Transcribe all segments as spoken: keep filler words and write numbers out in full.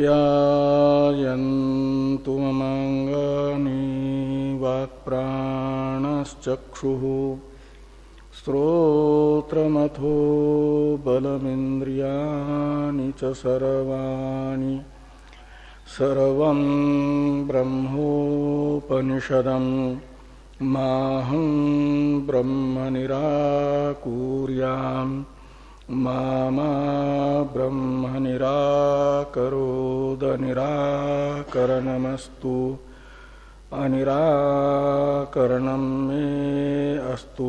आप्यायन्तु ममाङ्गानि वाक्प्राणश्चक्षुः श्रोत्रमथो बलमिन्द्रियाणि च सर्वाणि सर्वं ब्रह्मोपनिषदं माहं ब्रह्म निराकुर्याम् मा मा ब्रह्म निराकरोद निराकरणमस्तु अनिराकरणं मे अस्तु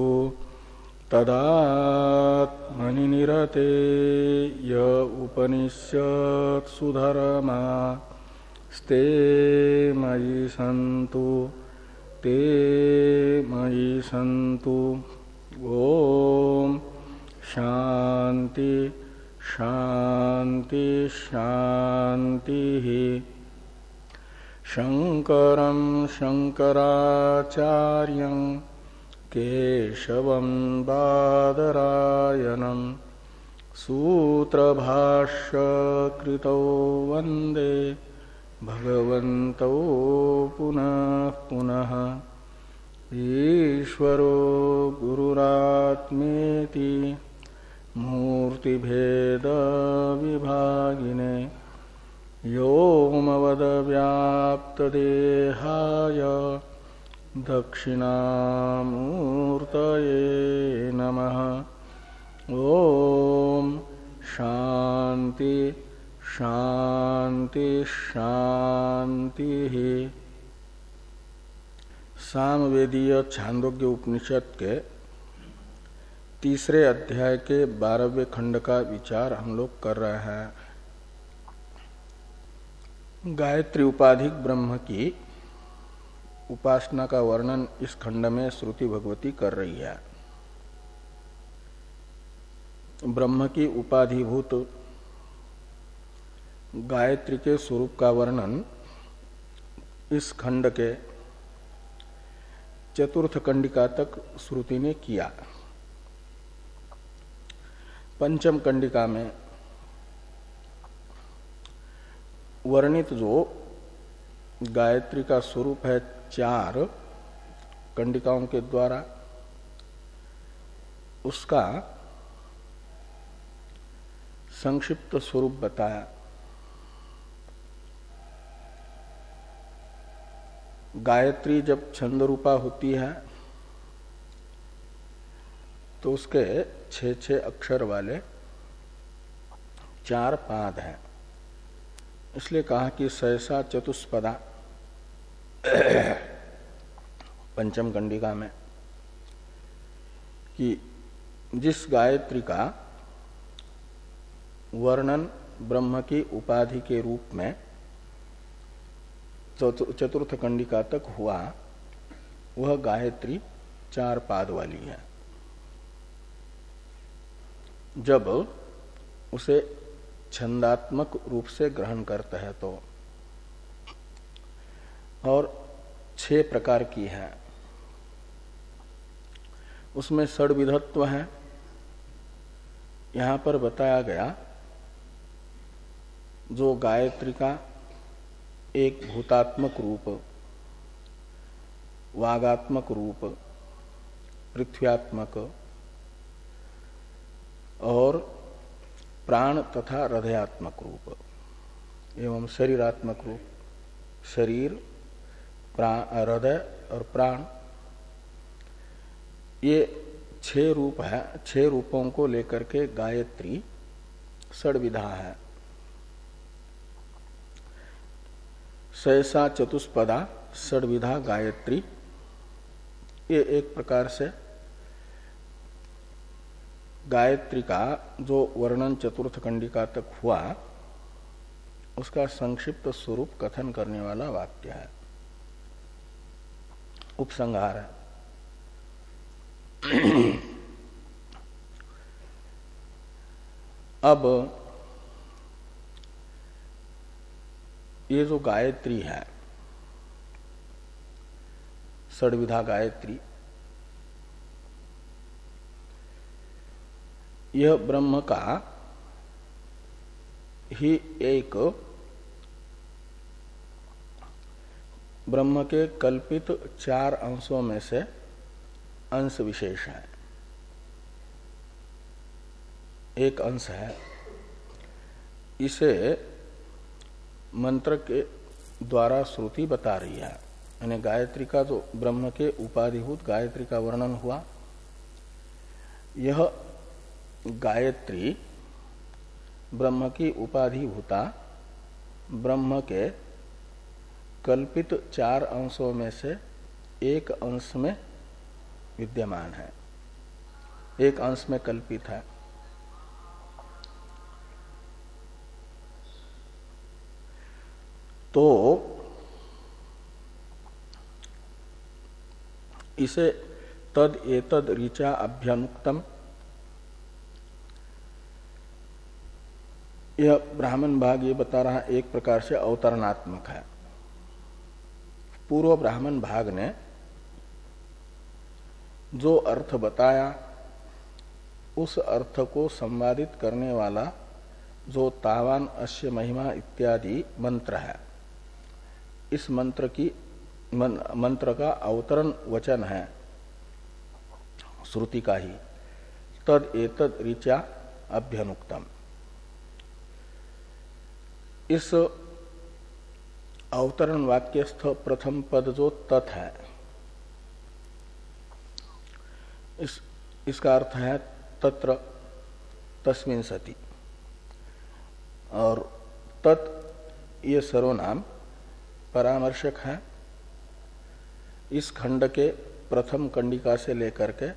तदात्मनि निरते य उपनिषत्सु धर्मा स्ते मयि सन्तु ते मयि सन्तु। ओम शांति शांति शांति। शंकरं शंकराचार्यं केशवं बादरायणं सूत्रभाष्यकृतौ वन्दे भगवन्तौ पुनः पुनः। ईश्वरो गुरुरात्मेति मूर्तिभेद विभागिने व्योमवद्व्याप्तदेहाय दक्षिणामूर्तये नमः। ओम शांति शांति शांति। सामवेदीय छांदोग्य उपनिषद के तीसरे अध्याय के बारहवें खंड का विचार हम लोग कर रहे हैं। गायत्री उपाधिक ब्रह्म की उपासना का वर्णन इस खंड में श्रुति भगवती कर रही है। ब्रह्म की उपाधिभूत गायत्री के स्वरूप का वर्णन इस खंड के चतुर्थ कंडिका तक श्रुति ने किया। पंचम कंडिका में वर्णित जो गायत्री का स्वरूप है चार कंडिकाओं के द्वारा, उसका संक्षिप्त स्वरूप बताया। गायत्री जब छंद रूपा होती है तो उसके छह छह अक्षर वाले चार पाद हैं, इसलिए कहा कि सहसा चतुष्पदा पंचम कंडिका में, कि जिस गायत्री का वर्णन ब्रह्म की उपाधि के रूप में चतुर्थ कंडिका तक हुआ, वह गायत्री चार पाद वाली है। जब उसे छंदात्मक रूप से ग्रहण करते हैं तो, और छह प्रकार की है, उसमें षड्विधत्व है। यहां पर बताया गया जो गायत्री का एक भूतात्मक रूप, वागात्मक रूप, पृथ्व्यात्मक और प्राण तथा हृदयात्मक रूप एवं शरीरात्मक रूप, शरीर, हृदय और प्राण, ये छह रूप है। छह रूपों को लेकर के गायत्री षड्विधा है। सहसा चतुष्पदा षड्विधा गायत्री, ये एक प्रकार से गायत्री का जो वर्णन चतुर्थ कंडिका तक हुआ उसका संक्षिप्त स्वरूप कथन करने वाला वाक्य है, उपसंहार है। अब ये जो गायत्री है, षड्विधा गायत्री, यह ब्रह्म का ही एक ब्रह्म के कल्पित चार अंशों में से अंश विशेष है, एक अंश है। इसे मंत्र के द्वारा श्रुति बता रही है। यानी गायत्री का जो ब्रह्म के उपाधिभूत गायत्री का वर्णन हुआ, यह गायत्री ब्रह्म की उपाधिभूता ब्रह्म के कल्पित चार अंशों में से एक अंश में विद्यमान है, एक अंश में कल्पित है। तो इसे तद एतद ऋचा अभ्यनुक्तम, यह ब्राह्मण भाग ये बता रहा एक प्रकार से अवतरणात्मक है। पूर्व ब्राह्मण भाग ने जो अर्थ बताया उस अर्थ को संवादित करने वाला जो तावान अस्य महिमा इत्यादि मंत्र है, इस मंत्र की मन, मंत्र का अवतरण वचन है श्रुति का ही, तद एतद ऋचा अभ्यनुक्तम। इस अवतरण वाक्यस्थ प्रथम पद जो तत् है, इस इसका अर्थ है तत्र तस्मिन् सति, और तत् ये सर्वनाम परामर्शक है। इस खंड के प्रथम कंडिका से लेकर के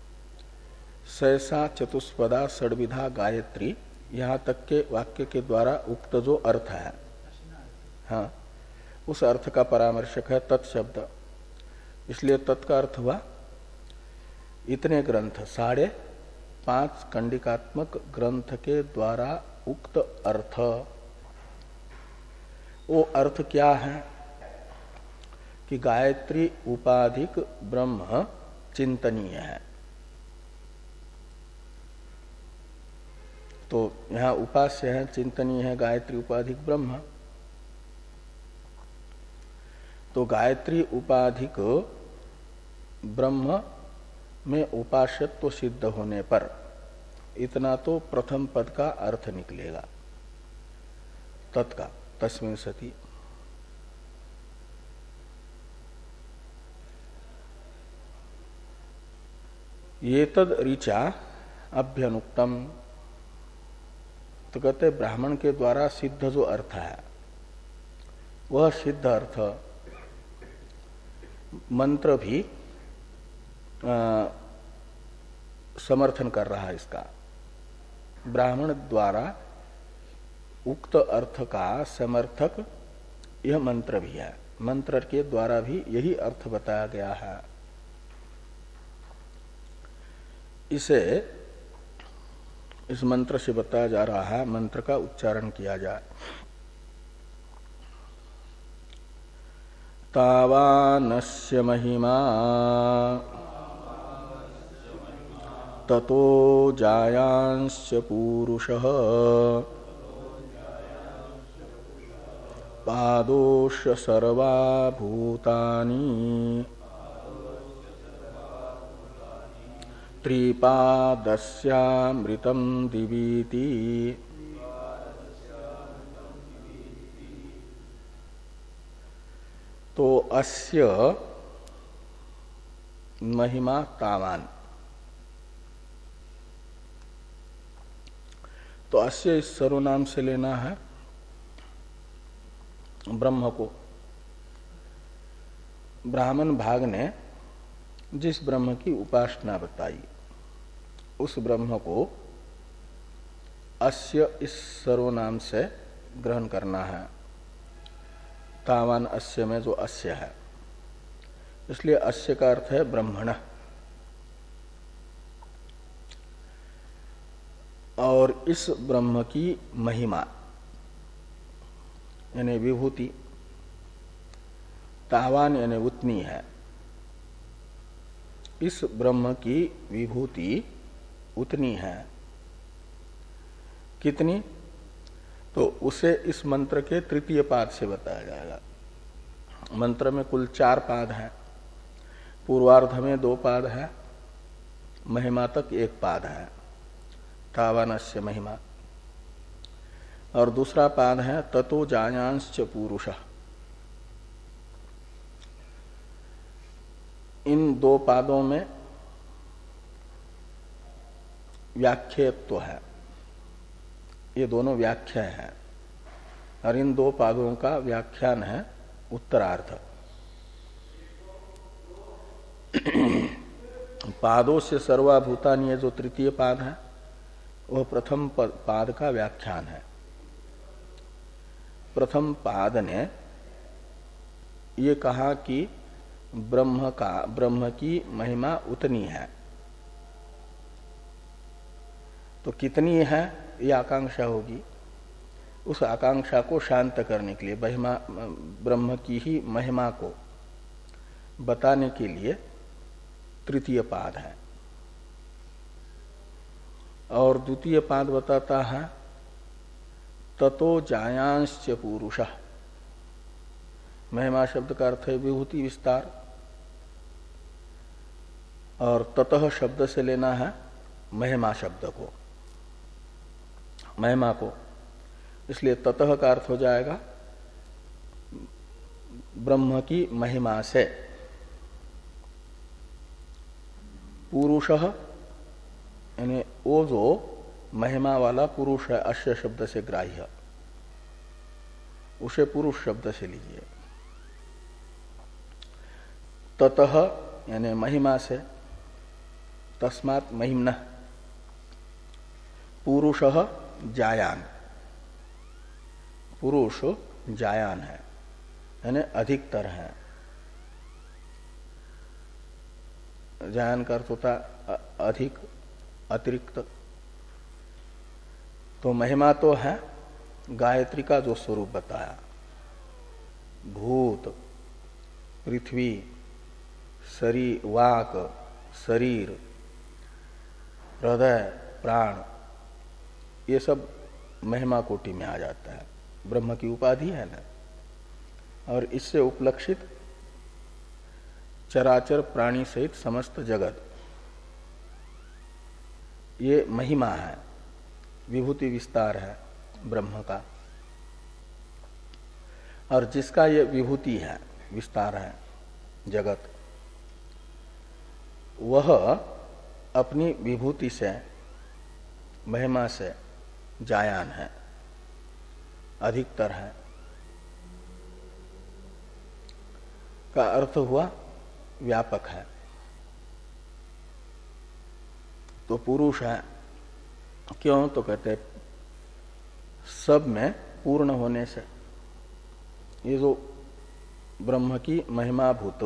सहसा चतुष्पदा षड्विधा गायत्री यहाँ तक के वाक्य के द्वारा उक्त जो अर्थ है, हाँ, उस अर्थ का परामर्शक है तत्शब्द। इसलिए तत् का अर्थ हुआ इतने ग्रंथ, साढ़े पांच कंडिकात्मक ग्रंथ के द्वारा उक्त अर्थ। वो अर्थ क्या है कि गायत्री उपाधिक ब्रह्म चिंतनीय है। तो यहाँ उपास्य है, चिंतनीय है गायत्री उपाधिक ब्रह्म। तो गायत्री उपाधिक ब्रह्म में उपास्यत्व सिद्ध होने पर इतना तो प्रथम पद का अर्थ निकलेगा तत्का तस्मिन् सति। ये तद ऋचा अभ्यनुक्तम, तो कहते ब्राह्मण के द्वारा सिद्ध जो अर्थ है वह सिद्ध अर्थ मंत्र भी आ, समर्थन कर रहा है। इसका ब्राह्मण द्वारा उक्त अर्थ का समर्थक यह मंत्र भी है, मंत्र के द्वारा भी यही अर्थ बताया गया है। इसे इस मंत्र से बताया जा रहा है, मंत्र का उच्चारण किया जाए। तावानस्य महिमा ततो जायांश पूरुषः पादोश सर्वा भूतानि त्रिपादस्यामृतं दिवीति। तो अस्य महिमा तावान, तो अस्य इस सर्वनाम से लेना है ब्रह्म को। ब्राह्मण भाग ने जिस ब्रह्म की उपासना बताई उस ब्रह्म को अस्य इस सर्वनाम से ग्रहण करना है। तावान अस्य में जो अस्य है, इसलिए अस्य का अर्थ है ब्रह्मण। और इस ब्रह्म की महिमा यानी विभूति, तावान यानी उतनी है। इस ब्रह्म की विभूति उतनी है। कितनी? तो उसे इस मंत्र के तृतीय पाद से बताया जाएगा। मंत्र में कुल चार पाद हैं। पूर्वार्ध में दो पाद है, महिमा तक एक पाद है, तावानस्य महिमा। और दूसरा पाद है ततो जायांश्च पुरुषः। इन दो पादों में व्याख्यत्व है, ये दोनों व्याख्या है। और इन दो पादों का व्याख्यान है उत्तरार्ध। पादों से सर्वाभूतानि ये जो तृतीय पाद है वह प्रथम पाद का व्याख्यान है। प्रथम पाद ने ये कहा कि ब्रह्म का ब्रह्म की महिमा उतनी है। तो कितनी है ये आकांक्षा होगी। उस आकांक्षा को शांत करने के लिए महिमा ब्रह्म की ही महिमा को बताने के लिए तृतीय पाद है। और द्वितीय पाद बताता है ततो जायांश्च पुरुषः। महिमा शब्द का अर्थ है विभूति विस्तार, और ततः शब्द से लेना है महिमा शब्द को, महिमा को। इसलिए ततः का अर्थ हो जाएगा ब्रह्म की महिमा से। पुरुषः यानी वो जो महिमा वाला पुरुष है, अश्य शब्द से ग्राह्य, उसे पुरुष शब्द से लीजिए। ततः यानी महिमा से, तस्मात् महिम्नः। पुरुषः जायान, पुरुष जायान है यानी अधिकतर है। जायान का अर्थ होता अधिक, अतिरिक्त। तो महिमा तो है गायत्री का जो स्वरूप बताया, भूत, पृथ्वी, शरीर, वाक, शरीर, हृदय, प्राण, ये सब महिमा कोटि में आ जाता है। ब्रह्म की उपाधि है ना। और इससे उपलक्षित चराचर प्राणी सहित समस्त जगत, ये महिमा है, विभूति विस्तार है ब्रह्म का। और जिसका ये विभूति है, विस्तार है जगत, वह अपनी विभूति से, महिमा से जायान है, अधिकतर है। का अर्थ हुआ व्यापक है। तो पुरुष है, क्यों? तो कहते सब में पूर्ण होने से। ये जो ब्रह्म की महिमाभूत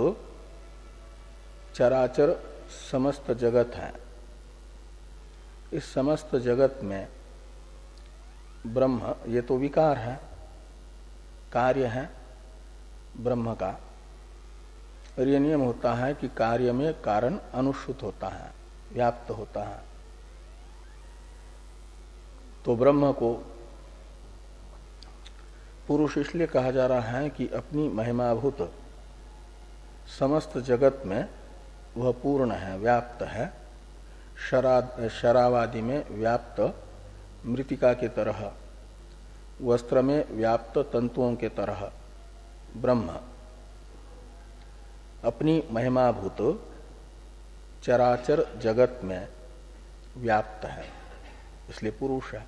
चराचर समस्त जगत है, इस समस्त जगत में ब्रह्म, ये तो विकार है, कार्य है ब्रह्म का। और ये नियम होता है कि कार्य में कारण अनुश्रुत होता है, व्याप्त होता है। तो ब्रह्म को पुरुष इसलिए कहा जा रहा है कि अपनी महिमाभूत समस्त जगत में वह पूर्ण है, व्याप्त है। शरा शरावादि में व्याप्त मृतिका के तरह, वस्त्र में व्याप्त तंतुओं के तरह ब्रह्म अपनी महिमाभूत चराचर जगत में व्याप्त है, इसलिए पुरुष है।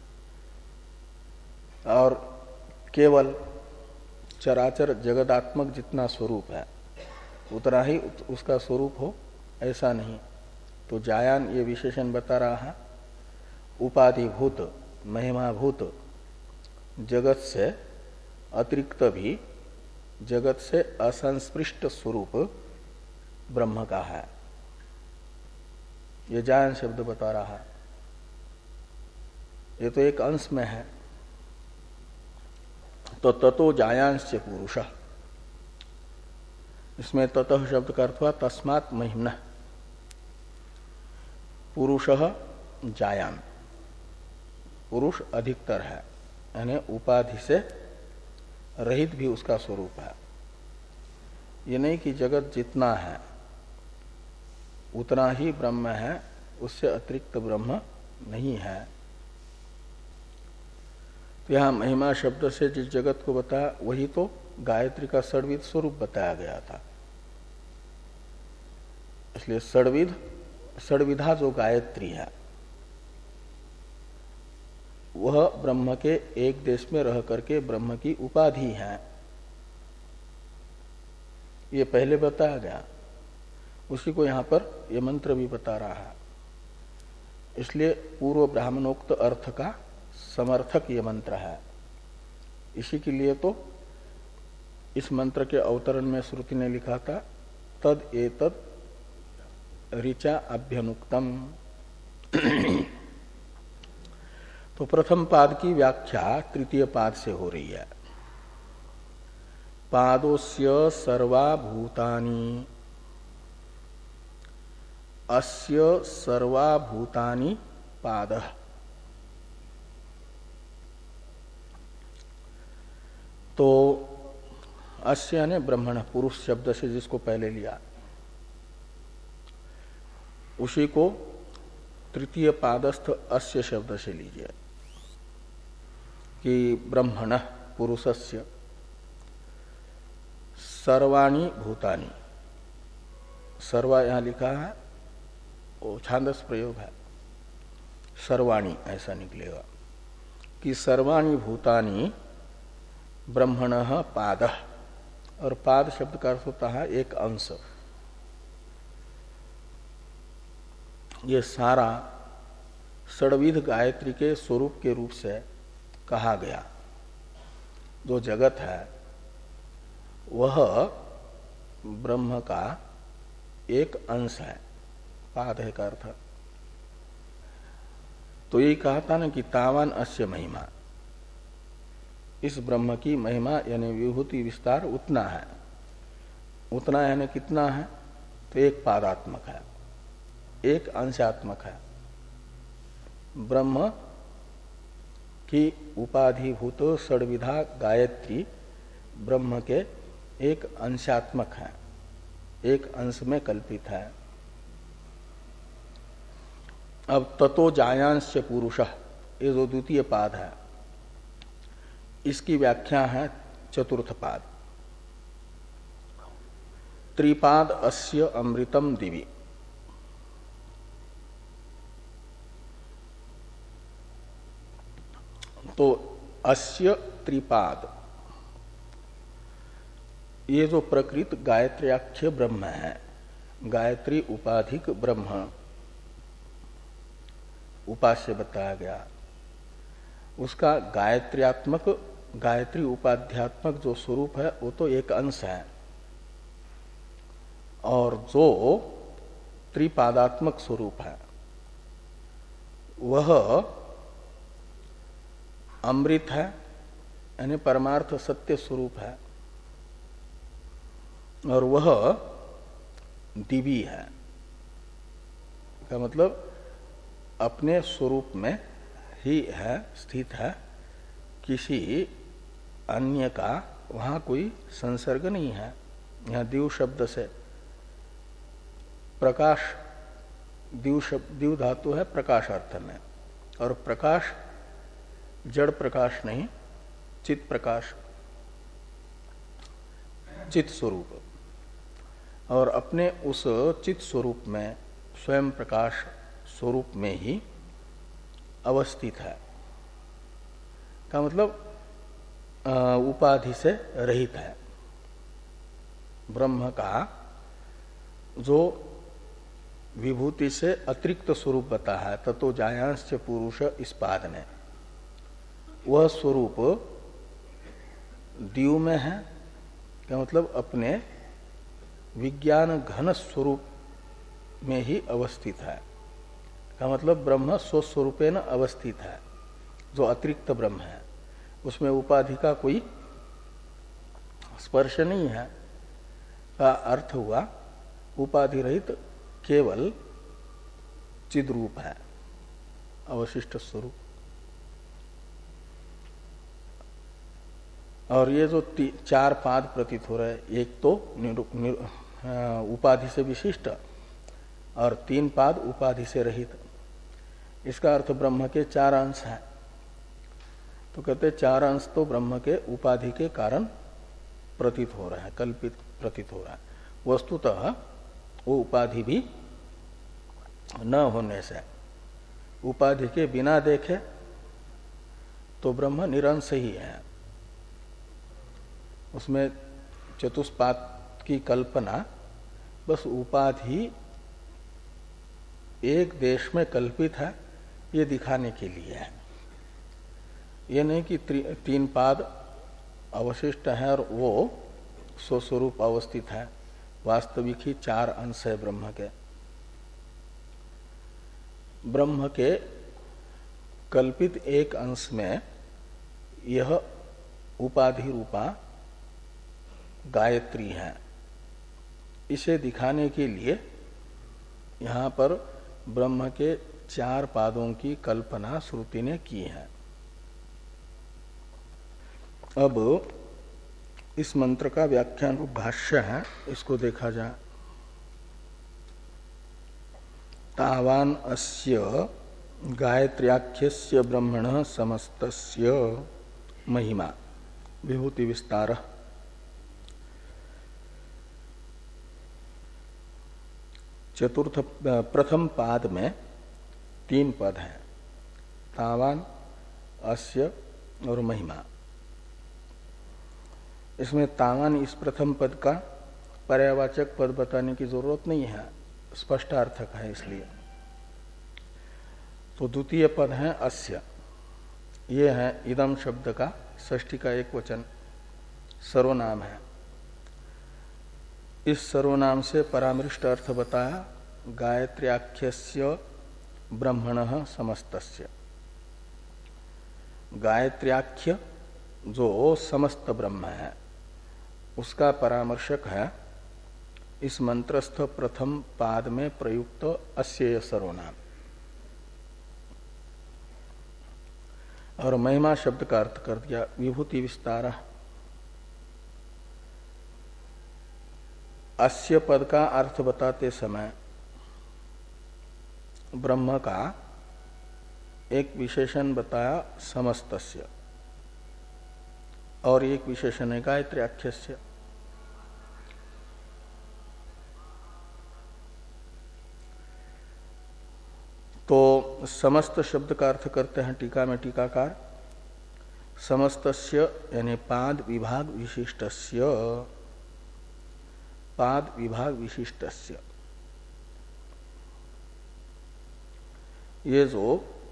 और केवल चराचर जगदात्मक जितना स्वरूप है उतना ही उसका स्वरूप हो, ऐसा नहीं। तो जायान ये विशेषण बता रहा है, उपाधिभूत महिमाभूत जगत से अतिरिक्त भी जगत से असंस्पृष्ट स्वरूप ब्रह्म का है। ये जायन शब्द बता रहा है। ये तो एक अंश में है। तो ततो जायांश्च पुरुषः, इसमें ततः शब्द का अर्थ हुआ तस्मात् महिम्नः। पुरुषः जायान, पुरुष अधिकतर है, यानी उपाधि से रहित भी उसका स्वरूप है। ये नहीं कि जगत जितना है उतना ही ब्रह्म है, उससे अतिरिक्त ब्रह्म नहीं है। तो यहां महिमा शब्द से जिस जगत को बताया वही तो गायत्री का षड्विध स्वरूप बताया गया था। इसलिए षड्विध षड्विधा जो गायत्री है वह ब्रह्म के एक देश में रह करके ब्रह्म की उपाधि है, ये पहले बताया गया। उसी को यहां पर यह मंत्र भी बता रहा है। इसलिए पूर्व ब्राह्मणोक्त अर्थ का समर्थक ये मंत्र है। इसी के लिए तो इस मंत्र के अवतरण में श्रुति ने लिखा था तद एतद ऋचा अभ्यनुक्तम। तो प्रथम पाद की व्याख्या तृतीय पाद से हो रही है। पादोस्य सर्वा भूतानि अस्य सर्वा भूतानि पादः। तो अस्य ने ब्रह्मण पुरुष शब्द से जिसको पहले लिया उसी को तृतीय पादस्थ अस्य शब्द से लीजिए कि ब्रह्मण पुरुषस्य सर्वाणि भूतानि। सर्वा यहां लिखा है वो छांदस प्रयोग है, सर्वाणि ऐसा निकलेगा कि सर्वाणि भूतानि ब्रह्मणः पादः। और पाद शब्द का अर्थ होता है एक अंश। ये सारा षड्विध गायत्री के स्वरूप के रूप से कहा गया जो जगत है वह ब्रह्म का एक अंश है। पाद है का अर्थ। तो यही कहा था ना कि तावान अस्य महिमा, इस ब्रह्म की महिमा यानी विभूति विस्तार उतना है। उतना यानी कितना है? तो एक पादात्मक है, एक अंशात्मक है। ब्रह्म की उपाधिभूत षड्विधा गायत्री ब्रह्म के एक अंशात्मक है, एक अंश में कल्पित है। अब ततो जायांश पुरुषः, ये जो द्वितीय पाद है इसकी व्याख्या है चतुर्थ पाद। त्रिपाद अस्य अमृतम दिवि। तो अस्य त्रिपाद, ये जो प्रकृत गायत्र्याख्य ब्रह्म है, गायत्री उपाधिक ब्रह्म उपास्य बताया गया, उसका गायत्र्यात्मक गायत्री उपाध्यात्मक जो स्वरूप है वो तो एक अंश है, और जो त्रिपादात्मक स्वरूप है वह अमृत है, यानी परमार्थ सत्य स्वरूप है, और वह दिवी है। का मतलब अपने स्वरूप में ही है, स्थित है, किसी अन्य का वहां कोई संसर्ग नहीं है। यहां दिव शब्द से प्रकाश, दिव शब्द दिव धातु है प्रकाश अर्थ में, और प्रकाश जड़ प्रकाश नहीं, चित प्रकाश, चित स्वरूप, और अपने उस चित स्वरूप में स्वयं प्रकाश स्वरूप में ही अवस्थित है। का मतलब उपाधि से रहित है। ब्रह्म का जो विभूति से अतिरिक्त स्वरूप बता है ततो जायांश पुरुष इस पाद ने, वह स्वरूप दीव में है। क्या मतलब अपने विज्ञान घन स्वरूप में ही अवस्थित है। का मतलब ब्रह्म स्वस्वरूपेण अवस्थित है, जो अतिरिक्त ब्रह्म है उसमें उपाधि का कोई स्पर्श नहीं है। का अर्थ हुआ उपाधि रहित केवल चिद रूप है, अवशिष्ट स्वरूप। और ये जो चार पाद प्रतीत हो रहे हैं, एक तो निरु, निरु, उपाधि से विशिष्ट और तीन पाद उपाधि से रहित, इसका अर्थ ब्रह्म के चार अंश हैं। तो कहते चार अंश तो ब्रह्म के उपाधि के कारण प्रतीत हो रहा है, कल्पित प्रतीत हो रहा है। वस्तुतः वो उपाधि भी न होने से, उपाधि के बिना देखे तो ब्रह्म निरंश ही है। उसमें चतुष्पाद की कल्पना बस उपाधि एक देश में कल्पित है ये दिखाने के लिए है। ये नहीं कि तीन पाद अवशिष्ट है और वो स्वस्वरूप अवस्थित है। वास्तविक ही चार अंश है ब्रह्म के। ब्रह्म के कल्पित एक अंश में यह उपाधि रूपा गायत्री है। इसे दिखाने के लिए यहाँ पर ब्रह्म के चार पादों की कल्पना श्रुति ने की है। अब इस मंत्र का व्याख्यान रूप भाष्य है, इसको देखा जाए। तावान अस्य गायत्र्याख्यस्य ब्रह्मणः समस्तस्य महिमा विभूति विस्तारः। चतुर्थ प्रथम पाद में तीन पद हैं, तावान, अस्य और महिमा। इसमें तावान इस प्रथम पद का पर्यावाचक पद बताने की जरूरत नहीं है, स्पष्टार्थक है इसलिए। तो द्वितीय पद है अस्य, ये है इदम शब्द का षष्ठी का एक वचन, सर्वनाम है। इस सर्वनाम से परामृष्ट अर्थ बताया गायत्र्याख्यस्य ब्रह्मणः समस्तस्य। गायत्र्याख्य जो समस्त ब्रह्म है उसका परामर्शक है इस मंत्रस्थ प्रथम पाद में प्रयुक्त अस्य सर्वनाम। और महिमा शब्द का अर्थ कर दिया विभूति विस्तार। अस्य पद का अर्थ बताते समय ब्रह्म का एक विशेषण बताया समस्तस्य और एक विशेषण है गायत्र्याख्यस्य। तो समस्त शब्द का अर्थ करते हैं टीका में टीकाकार, समस्तस्य यानी पाद विभाग विशिष्टस्य, पाद विभाग विशिष्टस्य। ये जो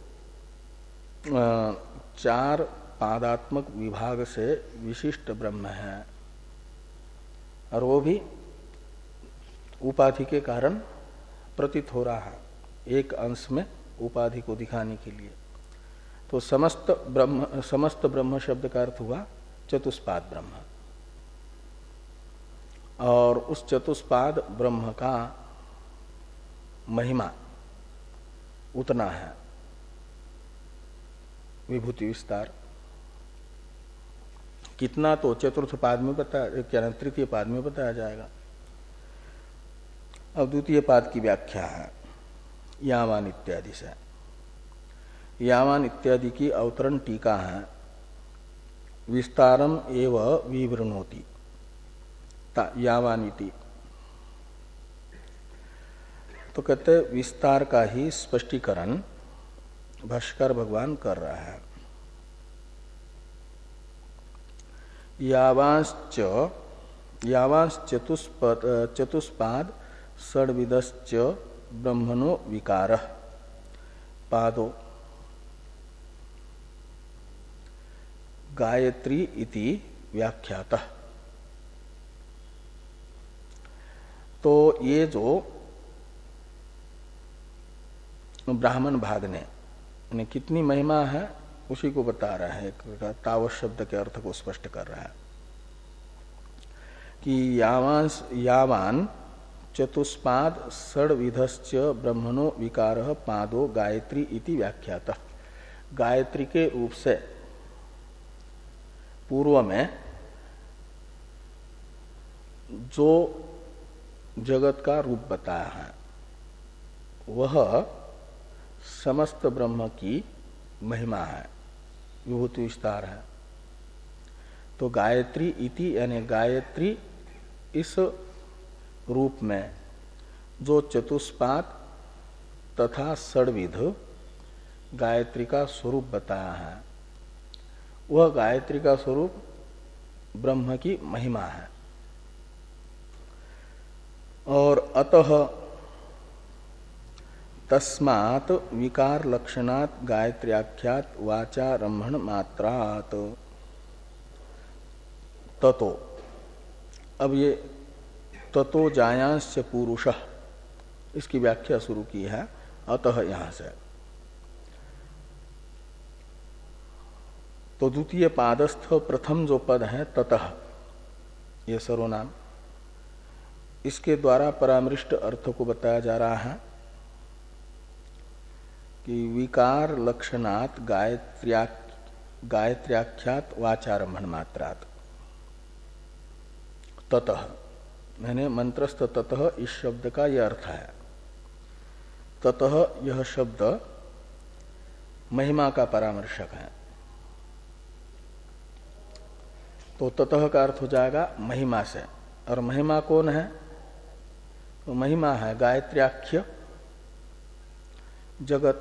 चार पादात्मक विभाग से विशिष्ट ब्रह्म है और वो भी उपाधि के कारण प्रतीत हो रहा है, एक अंश में उपाधि को दिखाने के लिए। तो समस्त ब्रह्म, समस्त ब्रह्म शब्द का अर्थ हुआ चतुष्पाद ब्रह्म। और उस चतुष्पाद ब्रह्म का महिमा उतना है विभूति विस्तार। कितना तो चतुर्थ पाद में बताया, क्या तृतीय पाद में बताया जाएगा। अब द्वितीय पाद की व्याख्या है यावान इत्यादि से। यावान इत्यादि की अवतरण टीका है विस्तारम एव विवृणोति यावानिति। तो कहते विस्तार का ही स्पष्टीकरण भाष्कर भगवान कर रहा है। यावांश्च यावांश चतुष्पद चतुष्पाद षड्विदश्च ब्रह्मणो विकारः पादो गायत्री इति व्याख्यातः। तो ये जो ब्राह्मण भाग ने कितनी महिमा है उसी को बता रहा है, तावत शब्द के अर्थ को स्पष्ट कर रहा है कि यावांस यावान चतुष्पाद षड्विधश्च ब्रह्मणो विकारः पादो गायत्री इति व्याख्यातः। गायत्री के रूप से पूर्व में जो जगत का रूप बताया है वह समस्त ब्रह्म की महिमा है, विभूति विस्तार है। तो गायत्री इति यानी गायत्री इस रूप में जो चतुष्पाद तथा षड्विध गायत्री का स्वरूप बताया है वह गायत्री का स्वरूप ब्रह्म की महिमा है। और अतः तस्मात् विकार लक्षणात् गायत्र्याख्यात वाचारंभण मात्रात् ततो। अब ये ततो जायांश पुरुषः इसकी व्याख्या शुरू की है अतः यहां से। तो द्वितीय पादस्थ प्रथम जो पद है ततः ये सर्वनाम, इसके द्वारा परामृष्ट अर्थ को बताया जा रहा है कि विकार लक्षणात् गायत्र्या गायत्र्याख्यात वाचारंभण मात्रात् ततः, मैंने मंत्रस्थ ततः इस शब्द का यह अर्थ है। ततः यह शब्द महिमा का परामर्शक है। तो ततः का अर्थ हो जाएगा महिमा से। और महिमा कौन है? तो महिमा है गायत्र्याख्य जगत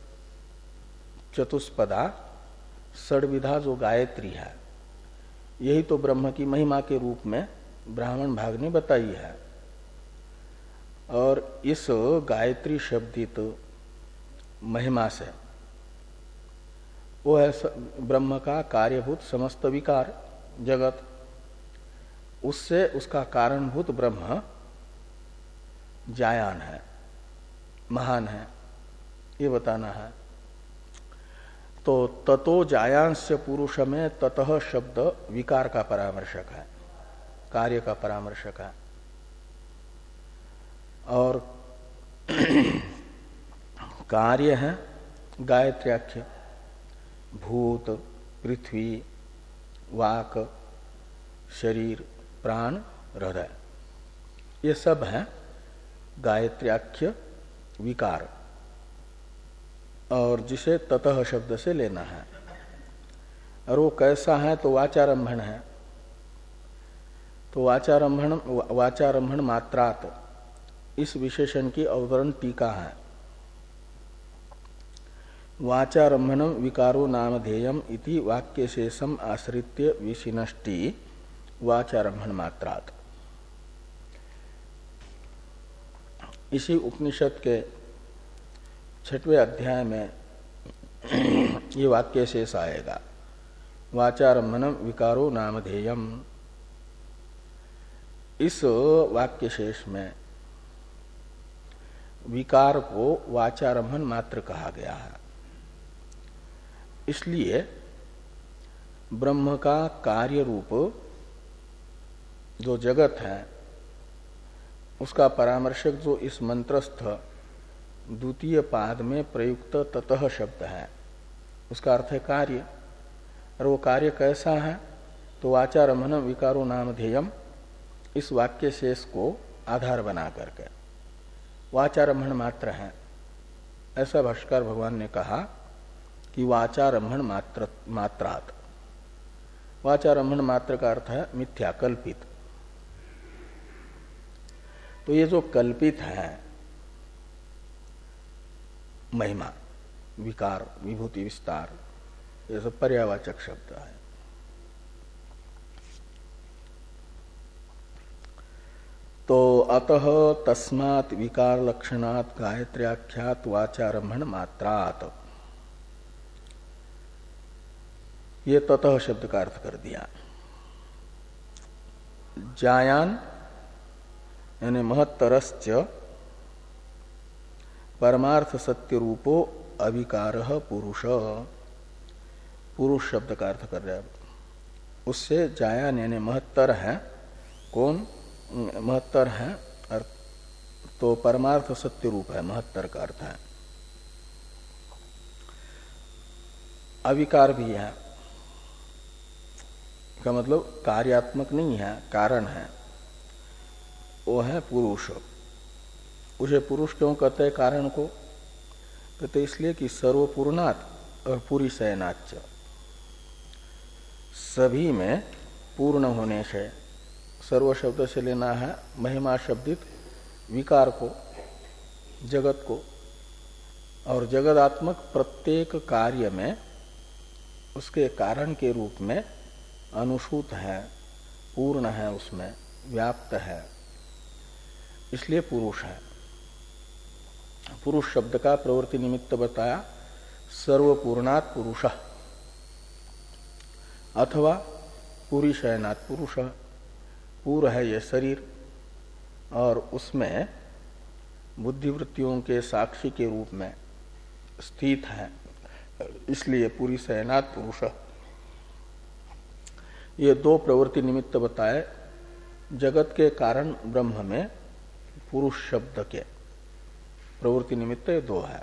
चतुष्पदा षड्विधा जो गायत्री है, यही तो ब्रह्म की महिमा के रूप में ब्राह्मण भाग ने बताई है। और इस गायत्री शब्दित महिमा से वो है ब्रह्म का कार्यभूत समस्त विकार जगत, उससे उसका कारणभूत ब्रह्म जायान है, महान है, ये बताना है। तो ततो जायांश पुरुष में ततः शब्द विकार का परामर्शक है, कार्य का परामर्शक है। और कार्य है गायत्र्याख्य, भूत, पृथ्वी, वाक, शरीर, प्राण, हृदय, ये सब है गायत्र्याख्य विकार, और जिसे ततः शब्द से लेना है। और वो कैसा है? तो वाचारंभण है। तो वाचारंभण वाचारंभण मात्रात इस विशेषण की अवतरण टीका है। वाचारंभणम विकारो नामधेयम इति वाक्यशेषम आश्रित्य विशिनष्टि वाचारंभण मात्रात। इसी उपनिषद के छठवें अध्याय में ये वाक्यशेष आएगा, वाचारंभणम विकारो नामधेयम। इस वाक्यशेष में विकार को वाचारंभण मात्र कहा गया है। इसलिए ब्रह्म का कार्य रूप जो जगत है उसका परामर्शक जो इस मंत्रस्थ द्वितीय पाद में प्रयुक्त ततः शब्द है उसका अर्थ है कार्य। और वो कार्य कैसा है? तो वाचारंभण विकारो नामधेयम, इस वाक्य शेष को आधार बना करके वाचारंभण मात्र है। ऐसा भाष्कर भगवान ने कहा कि वाचारंभण मात्र मात्रात। वाचारंभण मात्र का अर्थ है मिथ्या, कल्पित। तो ये जो कल्पित है महिमा, विकार, विभूति विस्तार, ये सब पर्यावाचक शब्द है। तो अतः तस्मात् विकार लक्षणात् गायत्र्याख्यात वाचारंभण मात्रात्, ये ततः शब्द का अर्थ कर दिया। जायान यानी महत्तरश्च परमार्थ सत्य रूपो अविकारः पुरुष, पुरुष शब्द का अर्थ कर रहे हैं। उससे जायान यानी महत्तर है। कौन महत्तर है? तो परमार्थ सत्य रूप है, महत्तर का अर्थ है। अविकार भी है का मतलब कार्यात्मक नहीं है, कारण है। वो है पुरुष। उसे पुरुष क्यों कहते हैं? कारण को कहते इसलिए कि सर्वपूर्णात् और पूरी शयनाच, सभी में पूर्ण होने से, सर्व शब्द से लेना है महिमा शब्दित विकार को, जगत को, और जगदात्मक प्रत्येक कार्य में उसके कारण के रूप में अनुसूत है, पूर्ण है, उसमें व्याप्त है, इसलिए पुरुष है। पुरुष शब्द का प्रवृत्ति निमित्त बताया सर्वपूर्णात् पुरुष अथवा पूरी शयनात् पुरुष। पूर है ये शरीर और उसमें बुद्धिवृत्तियों के साक्षी के रूप में स्थित है, इसलिए पूरी शयनात् पुरुष। ये दो प्रवृत्ति निमित्त बताए जगत के कारण ब्रह्म में पुरुष शब्द के प्रवृत्ति निमित्त ये दो है।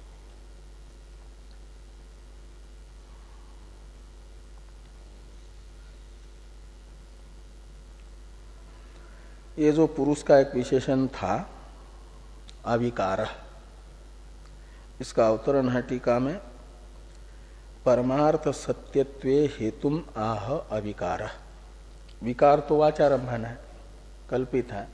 ये जो पुरुष का एक विशेषण था अविकार, इसका अवतरण है टीका में, परमार्थ सत्यत्वे हेतुम आह अविकार। विकार तो वाचारंभन है, कल्पित है,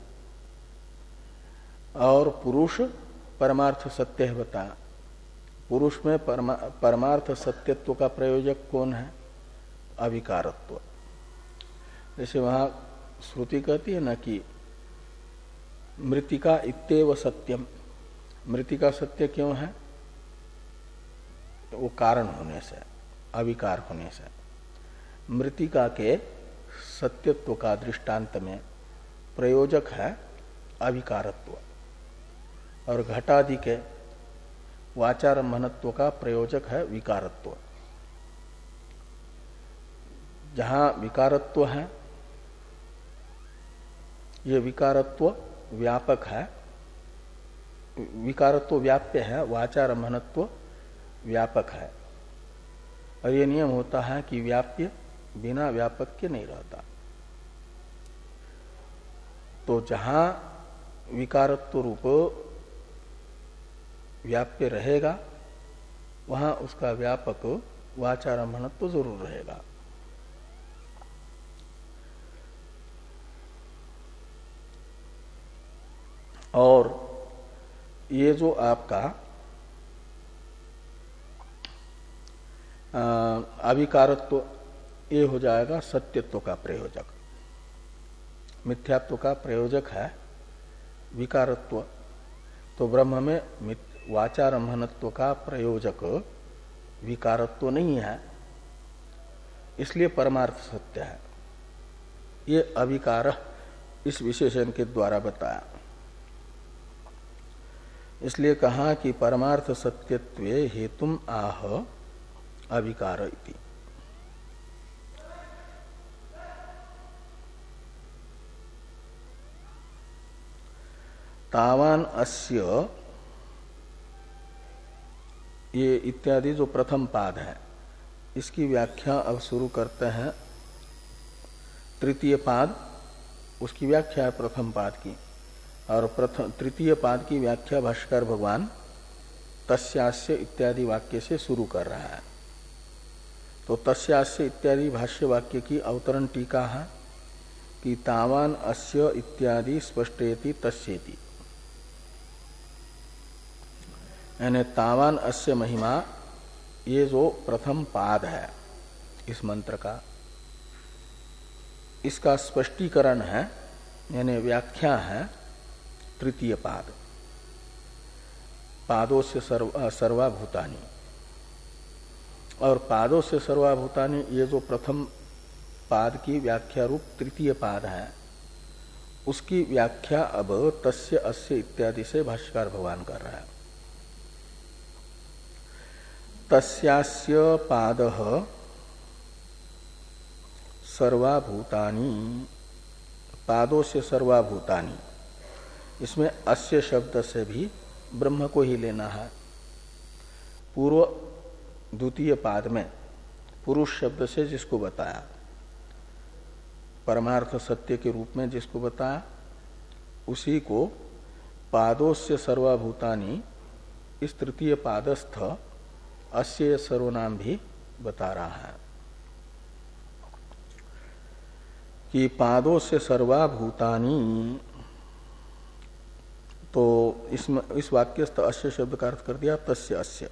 और पुरुष परमार्थ सत्य है बताया। पुरुष में परमा, परमार्थ सत्यत्व का प्रयोजक कौन है? अविकारत्व। जैसे वहां श्रुति कहती है ना कि मृतिका इत्येव सत्यम। मृतिका सत्य क्यों है? वो कारण होने से, अविकार होने से। मृतिका के सत्यत्व का दृष्टांत में प्रयोजक है अविकारत्व, और घटादि के वाचारंभनत्व का प्रयोजक है विकारत्व। जहां विकारत्व है, ये विकारत्व व्यापक है, विकारत्व व्याप्य है, वाचारंभनत्व व्यापक है। और ये नियम होता है कि व्याप्य बिना व्यापक के नहीं रहता। तो जहां विकारत्व रूप व्याप्य रहेगा, वहां उसका व्यापक वाचारंभनत्व जरूर रहेगा। और ये जो आपका अविकारत्व, ये हो जाएगा सत्यत्व का प्रयोजक। मिथ्यात्व का प्रयोजक है विकारत्व। तो ब्रह्म में वाचारंभनत्व का प्रयोजक विकारत्व नहीं है, इसलिए परमार्थ सत्य है। ये अविकार इस विशेषण के द्वारा बताया। इसलिए कहा कि परमार्थ सत्यत्वे हेतुम आह अविकार इति। तावान अस्य, ये इत्यादि जो प्रथम पाद है, इसकी व्याख्या अब शुरू करते हैं। तृतीय पाद, उसकी व्याख्या है प्रथम पाद की, और प्रथम तृतीय पाद की व्याख्या भाष्कर भगवान तस्यास्य इत्यादि वाक्य से शुरू कर रहा है। तो तस्यास्य इत्यादि भाष्य वाक्य की अवतरण टीका है कि तावान अस्य इत्यादि स्पष्टेति तस्येति, यानी तावान अस्य महिमा, ये जो प्रथम पाद है इस मंत्र का, इसका स्पष्टीकरण है, यानी व्याख्या है तृतीय पाद। पादों से सर्व, सर्वाभूतानि, और पादों से सर्वाभूतानि, ये जो प्रथम पाद की व्याख्या रूप तृतीय पाद है, उसकी व्याख्या अब तस्य अस्य इत्यादि से भाष्यकार भगवान कर रहा है। तस्यास्य पादः सर्वाभूतानि, पादों से सर्वाभूतानि, इसमें अस्य शब्द से भी ब्रह्म को ही लेना है। पूर्व द्वितीय पाद में पुरुष शब्द से जिसको बताया, परमार्थ सत्य के रूप में जिसको बताया, उसी को पादोस्य सर्वभूतानि इस तृतीय पादस्थ अस्य सर्वनाम भी बता रहा है कि पादोस्य सर्वभूतानि। तो इसमें इस वाक्यस्थ अस्य शब्द का अर्थ कर दिया तस्य अस्य।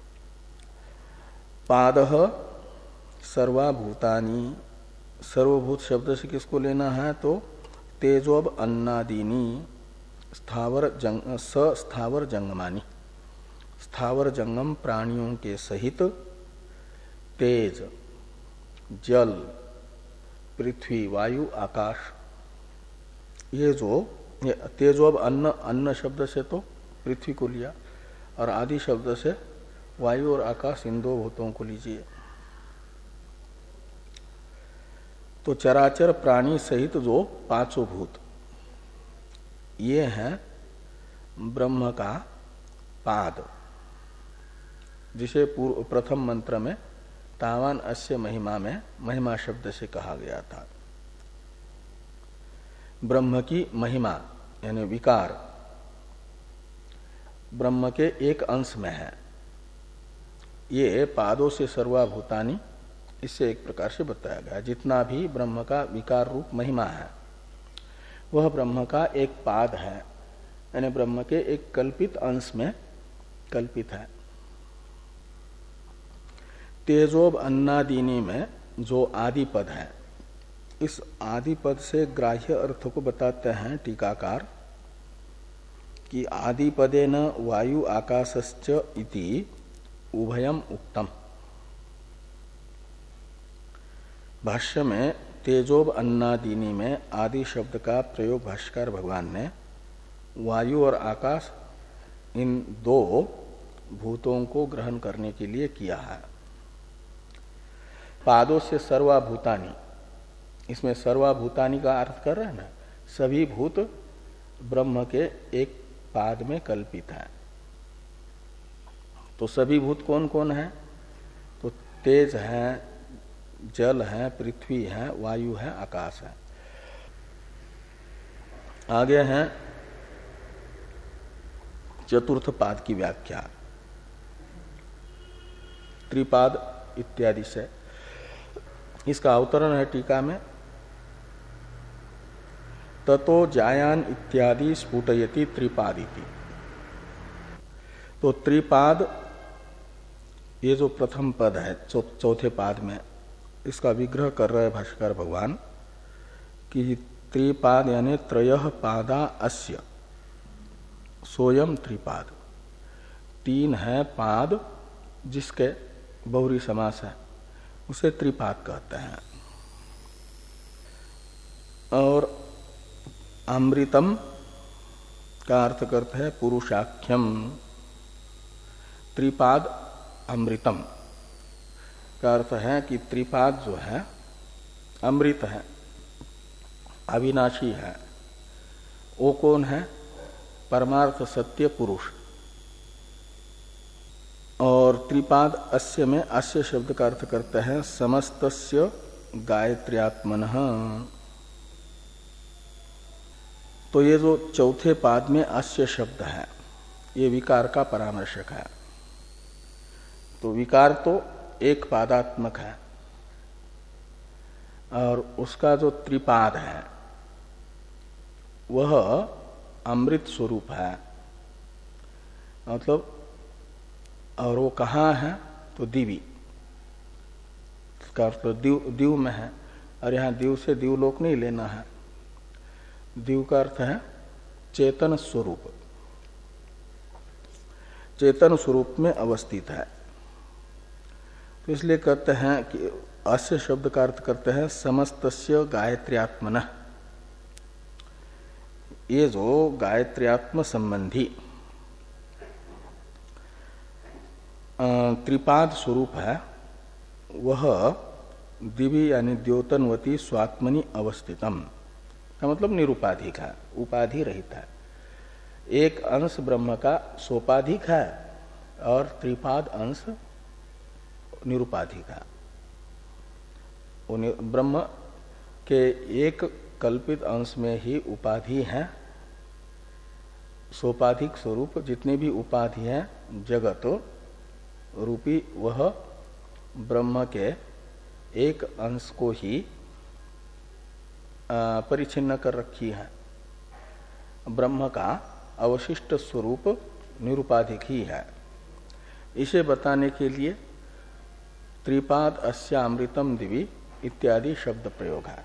पादः सर्वभूतानि, सर्वभूत शब्द से किसको लेना है? तो तेजोब अन्नादीनी स्थावर जंग स स्थावर जंगमानी, स्थावर जंगम प्राणियों के सहित तेज, जल, पृथ्वी, वायु, आकाश, ये जो ये तेजोब अन्न, अन्न शब्द से तो पृथ्वी को लिया और आदि शब्द से वायु और आकाश, इन दो भूतों को लीजिए। तो चराचर प्राणी सहित जो पांचों भूत ये हैं ब्रह्म का पाद, जिसे पूर्व प्रथम मंत्र में तावान अस्य महिमा में महिमा शब्द से कहा गया था। ब्रह्म की महिमा यानी विकार ब्रह्म के एक अंश में है। ये पादों से सर्वभूतानि इससे एक प्रकार से बताया गया। जितना भी ब्रह्म का विकार रूप महिमा है वह ब्रह्म का एक पाद है, यानी ब्रह्म के एक कल्पित अंश में कल्पित है। तेजोब अन्नादीनी में जो आदि पद है, इस आदि पद से ग्राह्य अर्थ को बताते हैं टीकाकार कि आदि पदेन वायु आकाशश्च इति उभयम उक्तम। भाष्य में तेजोब अन्नादीनी में आदि शब्द का प्रयोग भाष्यकार भगवान ने वायु और आकाश इन दो भूतों को ग्रहण करने के लिए किया है। पादों से सर्वभूतानि, इसमें सर्वभूतानि का अर्थ कर रहे हैं ना, सभी भूत ब्रह्म के एक पाद में कल्पित है। तो सभी भूत कौन कौन है? तो तेज है, जल है, पृथ्वी है, वायु है, आकाश है। आगे है चतुर्थ पाद की व्याख्या त्रिपाद इत्यादि से। इसका अवतरण है टीका में ततो जायान इत्यादि स्फुटयति त्रिपादिति। तो त्रिपाद ये जो प्रथम पद है चौ, चौथे पाद में, इसका विग्रह कर रहे भाष्यकार भगवान कि त्रिपाद यानी त्रयः पादा अस्य सोयम त्रिपाद। तीन है पाद जिसके बहुरी समास है उसे त्रिपाद कहते हैं। और अमृतम का अर्थ करते हैं पुरुषाख्यम। त्रिपाद अमृतम का अर्थ है कि त्रिपाद जो है अमृत है, अविनाशी है। वो कौन है? परमार्थ सत्य पुरुष। और त्रिपाद अस्य में अस्य शब्द का अर्थ करते हैं समस्तस्य गायत्र्यात्मनः। तो ये जो चौथे पाद में अस्य शब्द है ये विकार का परामर्शक है। तो विकार तो एक पादात्मक है और उसका जो त्रिपाद है वह अमृत स्वरूप है। मतलब और वो कहाँ है? तो दिवी, इसका अर्थ दीव, दीव में है। और यहाँ दीव से दीवलोक नहीं लेना है। दीव का अर्थ है चेतन स्वरूप, चेतन स्वरूप में अवस्थित है। तो इसलिए कहते हैं कि अस्य शब्द का अर्थ करते हैं समस्तस्य गायत्र्यात्मनः। ये जो गायत्र्यात्म संबंधी त्रिपाद स्वरूप है वह दिव्य यानी द्योतनवती स्वात्मनि अवस्थितम का मतलब निरुपाधिक है, उपाधि रहित है। एक अंश ब्रह्म का सोपाधिक है और त्रिपाद अंश निरुपाधिक है। ब्रह्म के एक कल्पित अंश में ही उपाधि है सोपाधिक स्वरूप जितने भी उपाधि हैं जगत रूपी वह ब्रह्म के एक अंश को ही परिच्छिन्न कर रखी है। ब्रह्म का अवशिष्ट स्वरूप निरुपाधिक ही है। इसे बताने के लिए त्रिपाद अस्यामृतम दिवि इत्यादि शब्द प्रयोग है।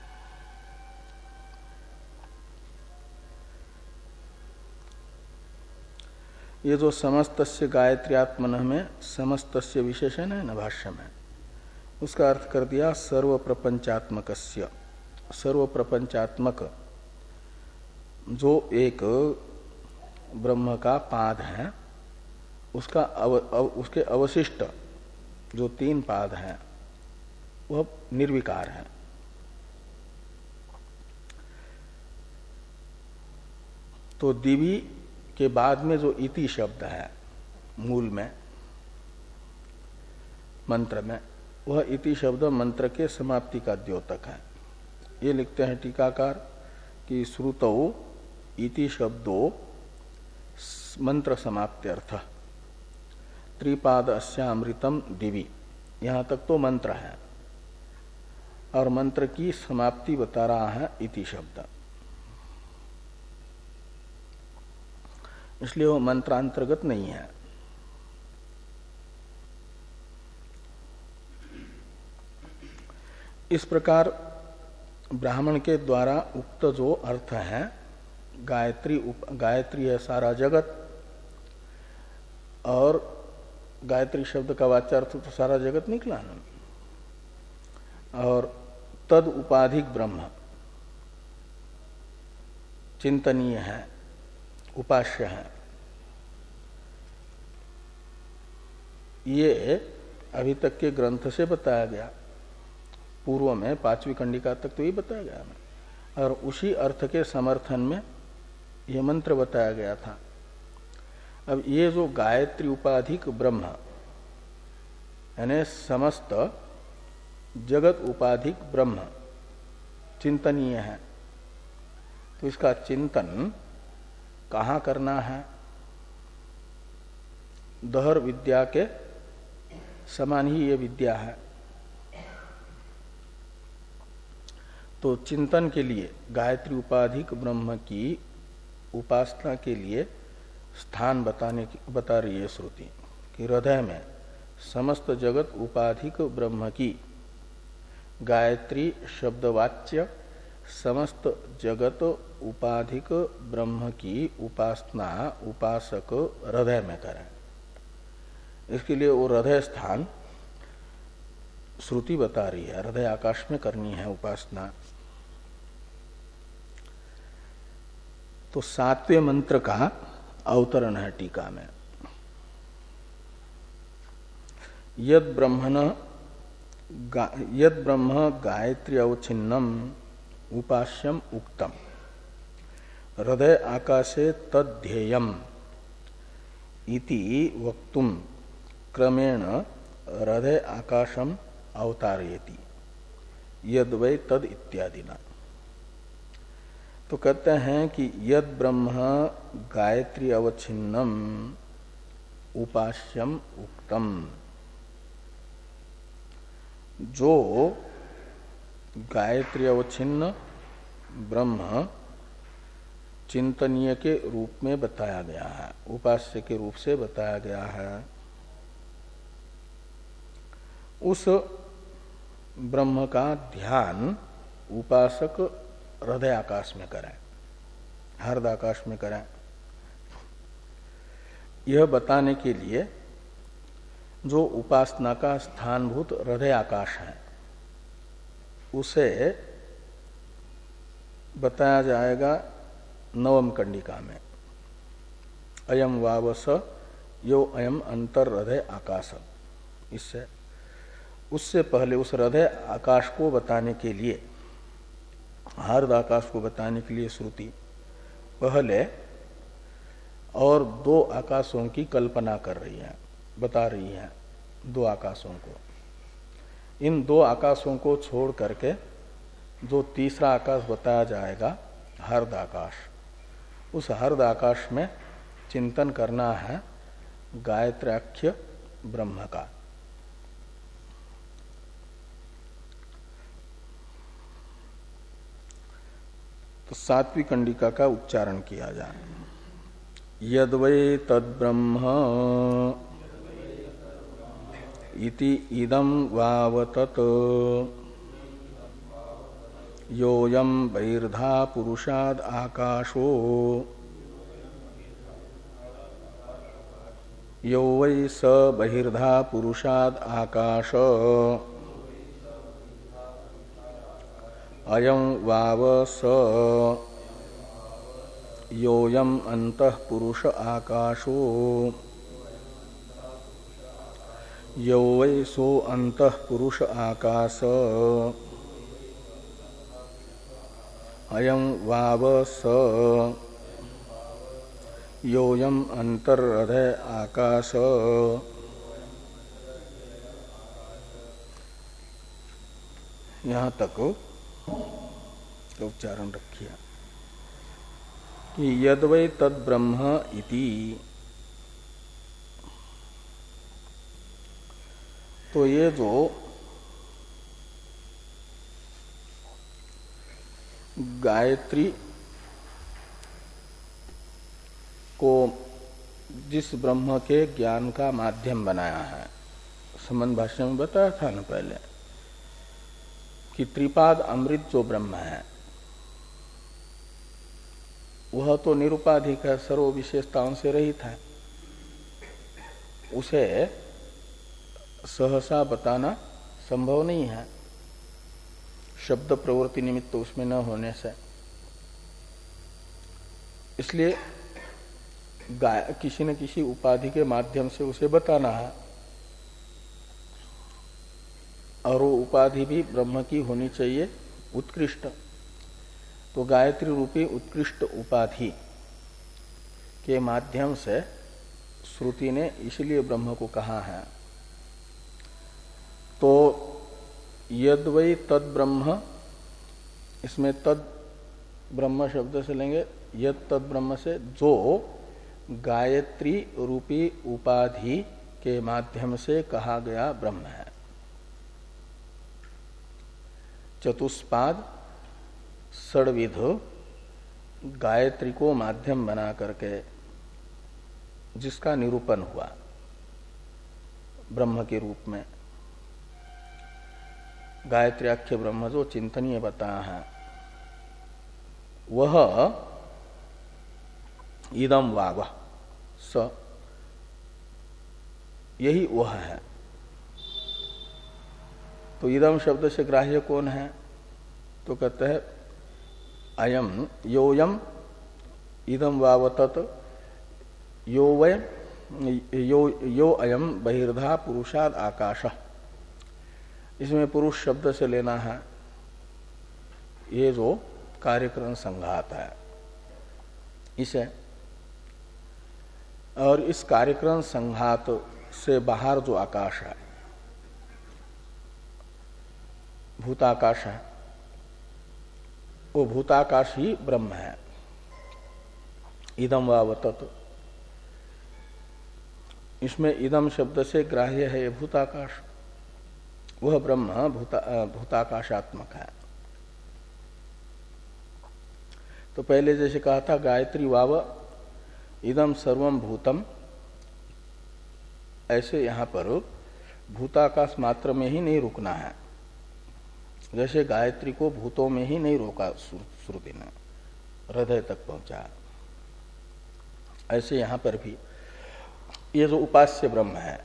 ये जो समस्तस्य गायत्र्यात्मनः में समस्तस्य विशेषण है न भाष्य में, उसका अर्थ कर दिया सर्व प्रपंचात्मकस्य। सर्व प्रपंचात्मक जो एक ब्रह्म का पाद है उसका अव, अव, उसके अवशिष्ट जो तीन पाद हैं वह निर्विकार है। तो दिवी के बाद में जो इति शब्द है मूल में मंत्र में, वह इति शब्द मंत्र के समाप्ति का द्योतक है। ये लिखते हैं टीकाकार कि श्रुतौ इति शब्दो मंत्र समाप्त्यर्थ त्रिपाद अस्यामृतम दिवि, यहां तक तो मंत्र है और मंत्र की समाप्ति बता रहा है इति शब्द, इसलिए वो मंत्रांतर्गत नहीं है। इस प्रकार ब्राह्मण के द्वारा उक्त जो अर्थ है गायत्री उप, गायत्री है सारा जगत, और गायत्री शब्द का वाच्यार्थ तो सारा जगत निकला ना, और तद उपाधिक ब्रह्म चिंतनीय है, उपास्य है। ये अभी तक के ग्रंथ से बताया गया, पूर्व में पांचवी कंडिका तक तो ये बताया गया ना, और उसी अर्थ के समर्थन में ये मंत्र बताया गया था। अब ये जो गायत्री उपाधिक ब्रह्म यानी समस्त जगत उपाधिक ब्रह्म चिंतनीय है, तो इसका चिंतन कहाँ करना है? दहर विद्या के समान ही ये विद्या है। तो चिंतन के लिए गायत्री उपाधिक ब्रह्म की उपासना के लिए स्थान बताने की बता रही है श्रुति कि हृदय में समस्त जगत उपाधिक ब्रह्म की गायत्री शब्दवाच्य समस्त जगत उपाधिक ब्रह्म की उपासना उपासक हृदय में करें। इसके लिए वो हृदय स्थान श्रुति बता रही है, हृदय आकाश में करनी है उपासना। तो सातवें मंत्र का अवतरण है टीका में, यद ब्रह्मण यद ब्रह्म गायत्री अवच्छिन्नम उपास्यम उक्तम हृदय आकाशे तद्धेयम इति वक्तुम क्रमेण हृदय आकाशम अवतारयति यद वै तद इत्यादि ना। तो कहते हैं कि यद ब्रह्म गायत्री अवच्छिन्नम उपास्यम उक्तम, जो गायत्री अवच्छिन्न ब्रह्म चिंतनीय के रूप में बताया गया है, उपास्य के रूप से बताया गया है, उस ब्रह्म का ध्यान उपासक हृदय आकाश में करें, हृदय आकाश में करें। यह बताने के लिए जो उपासना का स्थानभूत हृदय आकाश है उसे बताया जाएगा नवम कंडिका में, अयम वावस यो अयम अंतर हृदय आकाश। इससे उससे पहले उस हृदय आकाश को बताने के लिए, हृदय आकाश को बताने के लिए श्रुति पहले और दो आकाशों की कल्पना कर रही है, बता रही है दो आकाशों को। इन दो आकाशों को छोड़ करके जो तीसरा आकाश बताया जाएगा हृदय आकाश, उस हर्द आकाश में चिंतन करना है गायत्राख्य ब्रह्म का। तो सातवीं कंडिका का उच्चारण किया जाए। यद्वै तद्ब्रह्म इति इदं वावतत् योऽयं बहिर्धा पुरुषाद् आकाशो यो वै स बहिर्धा पुरुषाद् आकाश अयं वाव स योऽयं अन्तः पुरुष आकाशो यो वै सो अन्तः पुरुष आकाश अयं वाव स योऽयं अंतर्हृदय आकाश। यहाँ तक उच्चारण रखिए कि यद्वै तद्ब्रह्म इति। तो ये जो गायत्री को जिस ब्रह्म के ज्ञान का माध्यम बनाया है, संबंध भाष्य में बताया था ना पहले कि त्रिपाद अमृत जो ब्रह्म है वह तो निरुपाधिक है, सर्व विशेषताओं से रहित है। उसे सहसा बताना संभव नहीं है शब्द प्रवृत्ति निमित्त तो उसमें न होने से। इसलिए किसी न किसी उपाधि के माध्यम से उसे बताना है, और वो उपाधि भी ब्रह्म की होनी चाहिए उत्कृष्ट। तो गायत्री रूपी उत्कृष्ट उपाधि के माध्यम से श्रुति ने इसलिए ब्रह्म को कहा है। तो यद्वै तद ब्रह्म, इसमें तद ब्रह्म शब्द से लेंगे यद तद ब्रह्म से, जो गायत्री रूपी उपाधि के माध्यम से कहा गया ब्रह्म है। चतुष्पाद षड्विध गायत्री को माध्यम बना करके जिसका निरूपण हुआ ब्रह्म के रूप में, गायत्र्याख्य ब्रह्म जो चिंतनीय बताया है वह इदम वाव स, यही वह है। तो इदम शब्द से ग्राह्य कौन है? तो कहते हैं अयम योयम इदम वाव तत् यो वयम यो यो अयम बहिर्धा पुरुषाद आकाश। इसमें पुरुष शब्द से लेना है ये जो कार्यक्रम संघात है इसे, और इस कार्यक्रम संघात से बाहर जो आकाश है भूताकाश है, वो भूताकाश ही ब्रह्म है। इदम वाव तत्, इसमें इदम शब्द से ग्राह्य है ये भूताकाश, वह ब्रह्म भूता भूताकाशात्मक है। तो पहले जैसे कहा था गायत्री वाव इदम सर्वम भूतम, ऐसे यहां पर भूताकाश मात्र में ही नहीं रुकना है। जैसे गायत्री को भूतों में ही नहीं रोका श्रुति ने, हृदय तक पहुंचा, ऐसे यहां पर भी ये जो उपास्य ब्रह्म है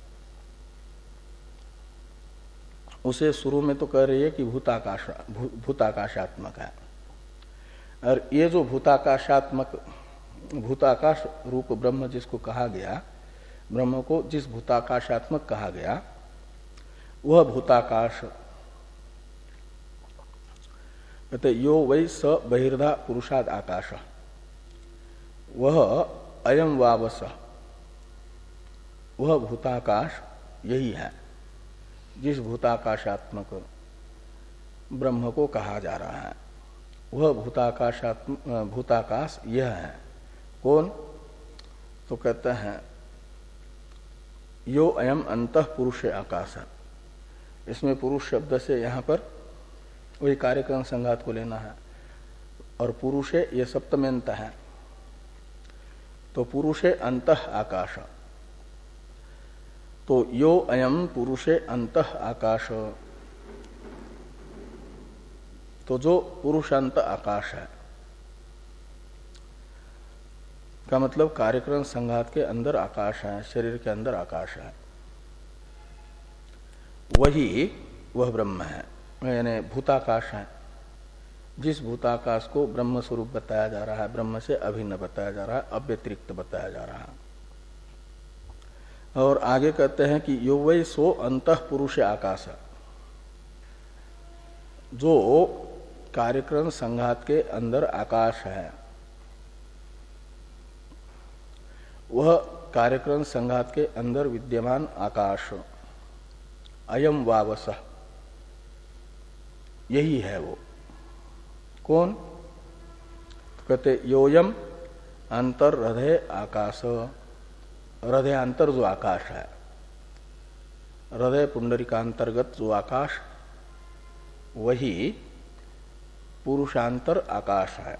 उसे शुरू में तो कह रही है कि भूताकाश भू, भूताकाशात्मक है, और ये जो भूताकाशात्मक भूताकाश रूप ब्रह्म जिसको कहा गया, ब्रह्म को जिस भूताकाशात्मक कहा गया वह भूताकाश कहते यो वै स बहिर्धा पुरुषाद आकाश, वह अयम वावस, वह भूताकाश यही है जिस भूताकाशात्मक ब्रह्म को कहा जा रहा है। वह भूताकाशात्मक भूताकाश यह है कौन? तो कहते हैं यो अयम अंतः पुरुष आकाश। इसमें पुरुष शब्द से यहाँ पर वही कार्यक्रम संघात को लेना है, और पुरुषे ये सप्तम्यंत है, तो पुरुषे अंतः आकाश। तो यो अयम पुरुषे अंतः आकाश, तो जो पुरुषांत आकाश है का मतलब कार्यक्रम संघात के अंदर आकाश है, शरीर के अंदर आकाश है, वही वह ब्रह्म है, यानी भूताकाश है। जिस भूताकाश को ब्रह्म स्वरूप बताया जा रहा है, ब्रह्म से अभिन्न बताया जा रहा है, अव्यतिरिक्त बताया जा रहा है। और आगे कहते हैं कि यो वै सो अंतः पुरुष आकाश, जो कार्यक्रम संघात के अंदर आकाश है, वह कार्यक्रम संघात के अंदर विद्यमान आकाश अयम वावस, यही है वो। कौन? तो कहते योयम अंतर हृदय आकाश, हृदयांतर जो आकाश है, हृदय पुंडरीकांतर्गत जो आकाश, वही पुरुषांतर आकाश है।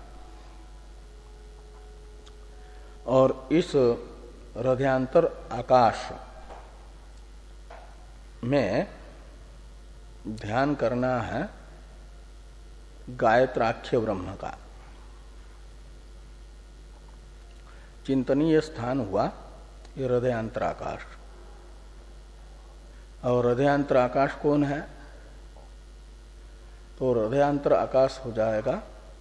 और इस हृदयांतर आकाश में ध्यान करना है गायत्राख्य ब्रह्म का। चिंतनीय स्थान हुआ ये हृदयांतर आकाश। और हृदयांतर आकाश कौन है? तो हृदयांतर आकाश हो जाएगा,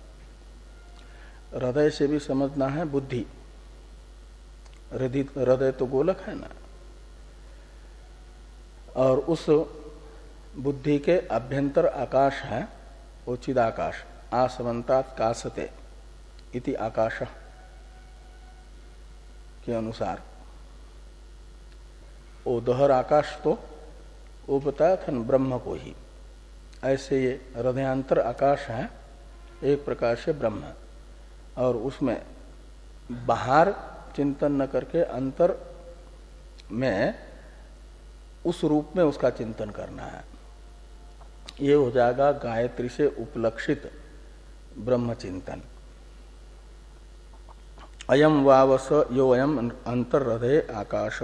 हृदय से भी समझना है बुद्धि, हृदय तो गोलक है ना, और उस बुद्धि के अभ्यंतर आकाश है वो चिदाकाश। आसमंतात कासते इति आकाश के अनुसार वो दहर आकाश तो वो बताया था न ब्रह्म को ही। ऐसे ये हृदयांतर आकाश है एक प्रकार से ब्रह्म, और उसमें बाहर चिंतन न करके अंतर में उस रूप में उसका चिंतन करना है। ये हो जाएगा गायत्री से उपलक्षित ब्रह्म चिंतन। अयम वावस यो अयम अंतर हृदय आकाश।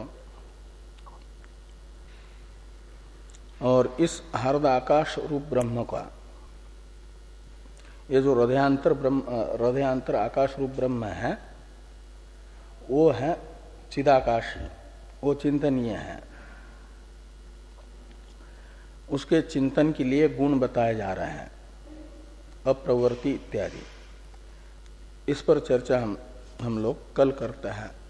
और इस हृदय आकाश रूप ब्रह्म का ये जो हृदयांतर ब्रह्म हृदयांतर आकाश रूप ब्रह्म है, वो है चिदाकाशी, वो चिंतनीय है। उसके चिंतन के लिए गुण बताए जा रहे हैं, अप्रवृत्ति इत्यादि। इस पर चर्चा हम हम लोग कल करते हैं।